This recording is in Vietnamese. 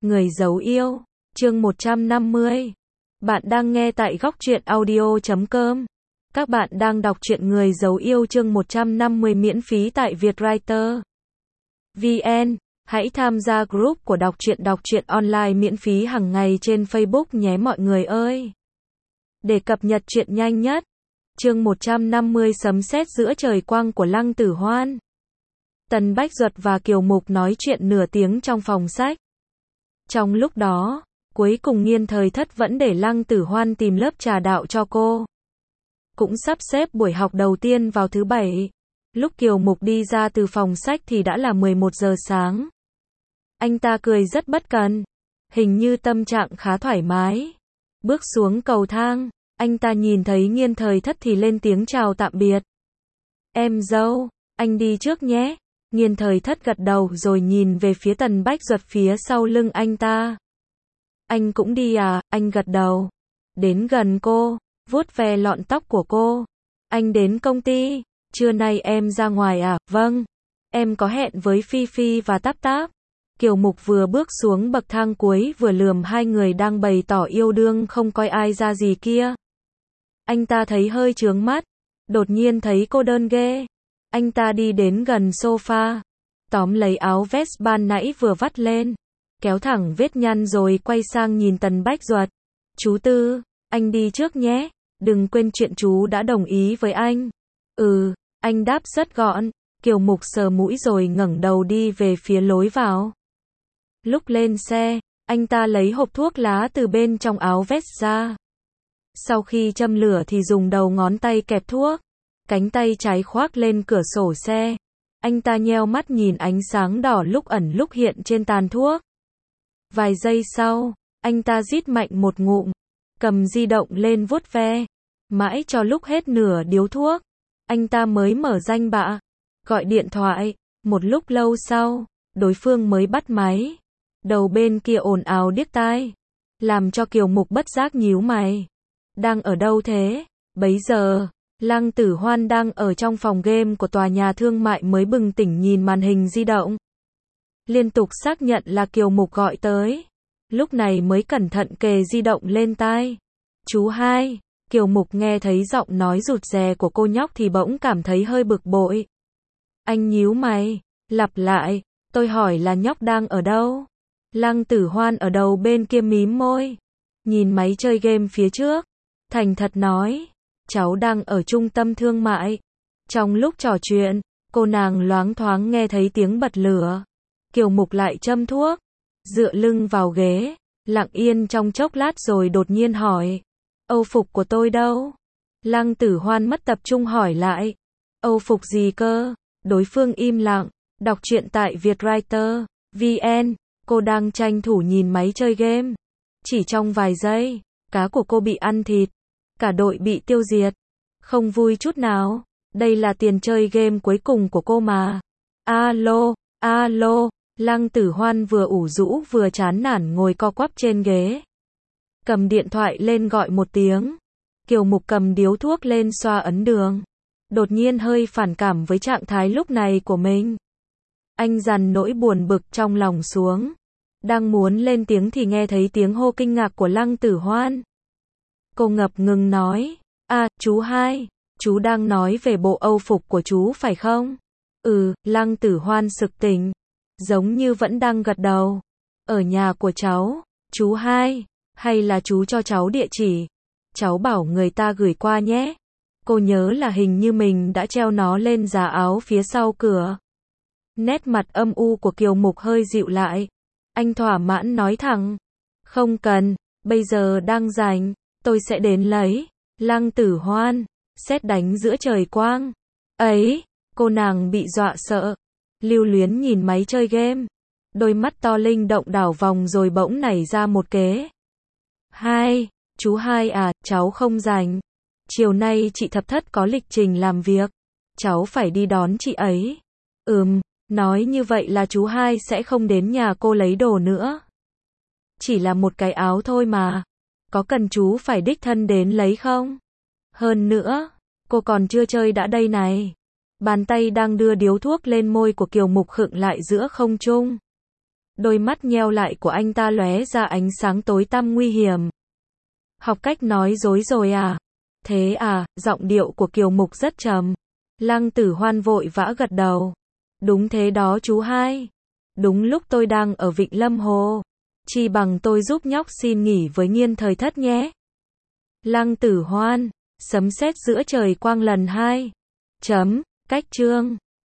Người giấu yêu, chương 150. Bạn đang nghe tại góc truyện audio.com. Các bạn đang đọc truyện Người giấu yêu chương 150 miễn phí tại Vietwriter VN. Hãy tham gia group của đọc truyện online miễn phí hàng ngày trên Facebook nhé mọi người ơi. Để cập nhật truyện nhanh nhất. Chương 150 sấm sét giữa trời quang của Lăng Tử Hoan. Tần Bách Duật và Kiều Mục nói chuyện nửa tiếng trong phòng sách. Trong lúc đó, cuối cùng Nghiên Thời Thất vẫn để Lăng Tử Hoan tìm lớp trà đạo cho cô. Cũng sắp xếp buổi học đầu tiên vào thứ Bảy. Lúc Kiều Mục đi ra từ phòng sách thì đã là 11 giờ sáng. Anh ta cười rất bất cần. Hình như tâm trạng khá thoải mái. Bước xuống cầu thang, anh ta nhìn thấy Nghiên Thời Thất thì lên tiếng chào tạm biệt. Em dâu, anh đi trước nhé. Nghiên Thời Thất gật đầu rồi nhìn về phía Tần Bách Duật phía sau lưng anh ta. Anh cũng đi à? Anh gật đầu. Đến gần cô, vuốt ve lọn tóc của cô. Anh đến công ty, trưa nay em ra ngoài à? Vâng. Em có hẹn với Phi Phi và Táp Táp. Kiều Mục vừa bước xuống bậc thang cuối vừa lườm hai người đang bày tỏ yêu đương không coi ai ra gì kia. Anh ta thấy hơi chướng mắt, đột nhiên thấy cô đơn ghê. Anh ta đi đến gần sofa, tóm lấy áo vest ban nãy vừa vắt lên, kéo thẳng vết nhăn rồi quay sang nhìn Tần Bách Duật. Chú Tư, anh đi trước nhé, đừng quên chuyện chú đã đồng ý với anh. Anh đáp rất gọn. Kiều Mục sờ mũi rồi ngẩng đầu đi về phía lối vào. Lúc lên xe, anh ta lấy hộp thuốc lá từ bên trong áo vest ra. Sau khi châm lửa thì dùng đầu ngón tay kẹp thuốc. Cánh tay trái khoác lên cửa sổ xe. Anh ta nheo mắt nhìn ánh sáng đỏ lúc ẩn lúc hiện trên tàn thuốc. Vài giây sau, anh ta rít mạnh một ngụm, cầm di động lên vuốt ve. Mãi cho lúc hết nửa điếu thuốc, anh ta mới mở danh bạ, gọi điện thoại. Một lúc lâu sau, đối phương mới bắt máy. Đầu bên kia ồn ào điếc tai, làm cho Kiều Mục bất giác nhíu mày. Đang ở đâu thế? Bấy giờ, Lăng Tử Hoan đang ở trong phòng game của tòa nhà thương mại mới bừng tỉnh nhìn màn hình di động. Liên tục xác nhận là Kiều Mục gọi tới. Lúc này mới cẩn thận kề di động lên tai. Chú hai. Kiều Mục nghe thấy giọng nói rụt rè của cô nhóc thì bỗng cảm thấy hơi bực bội. Anh nhíu mày, lặp lại, tôi hỏi là nhóc đang ở đâu? Lăng Tử Hoan ở đầu bên kia mím môi, nhìn máy chơi game phía trước, thành thật nói, cháu đang ở trung tâm thương mại. Trong lúc trò chuyện, cô nàng loáng thoáng nghe thấy tiếng bật lửa. Kiều Mục lại châm thuốc, dựa lưng vào ghế, lặng yên trong chốc lát rồi đột nhiên hỏi, Âu phục của tôi đâu? Lăng Tử Hoan mất tập trung hỏi lại, Âu phục gì cơ? Đối phương im lặng. Đọc truyện tại Vietwriter VN. Cô đang tranh thủ nhìn máy chơi game. Chỉ trong vài giây, cá của cô bị ăn thịt, cả đội bị tiêu diệt. Không vui chút nào. Đây là tiền chơi game cuối cùng của cô mà. Alo, alo. Lăng Tử Hoan vừa ủ rũ vừa chán nản ngồi co quắp trên ghế. Cầm điện thoại lên gọi một tiếng. Kiều Mục cầm điếu thuốc lên xoa ấn đường. Đột nhiên hơi phản cảm với trạng thái lúc này của mình. Anh dằn nỗi buồn bực trong lòng xuống. Đang muốn lên tiếng thì nghe thấy tiếng hô kinh ngạc của Lăng Tử Hoan. Cô ngập ngừng nói, chú hai, chú đang nói về bộ Âu phục của chú phải không? Lăng Tử Hoan sực tỉnh, giống như vẫn đang gật đầu. Ở nhà của cháu, chú hai, hay là chú cho cháu địa chỉ? Cháu bảo người ta gửi qua nhé. Cô nhớ là hình như mình đã treo nó lên giá áo phía sau cửa. Nét mặt âm u của Kiều Mục hơi dịu lại. Anh thỏa mãn nói thẳng. Không cần, bây giờ đang rảnh, tôi sẽ đến lấy. Lăng Tử Hoan, sét đánh giữa trời quang. Ấy, cô nàng bị dọa sợ. Lưu luyến nhìn máy chơi game. Đôi mắt to linh động đảo vòng rồi bỗng nảy ra một kế. Chú hai à, cháu không rảnh. Chiều nay chị Thập Thất có lịch trình làm việc. Cháu phải đi đón chị ấy. Nói như vậy là chú hai sẽ không đến nhà cô lấy đồ nữa. Chỉ là một cái áo thôi mà. Có cần chú phải đích thân đến lấy không? Hơn nữa, cô còn chưa chơi đã đây này. Bàn tay đang đưa điếu thuốc lên môi của Kiều Mục khựng lại giữa không trung. Đôi mắt nheo lại của anh ta lóe ra ánh sáng tối tăm nguy hiểm. Học cách nói dối rồi à? Thế à, giọng điệu của Kiều Mục rất trầm. Lăng Tử Hoan vội vã gật đầu. Đúng thế đó chú hai. Đúng lúc tôi đang ở Vịnh Lâm Hồ. Chi bằng tôi giúp nhóc xin nghỉ với Nghiên Thời Thất nhé. Lăng Tử Hoan. Sấm sét giữa trời quang lần hai. Cách chương.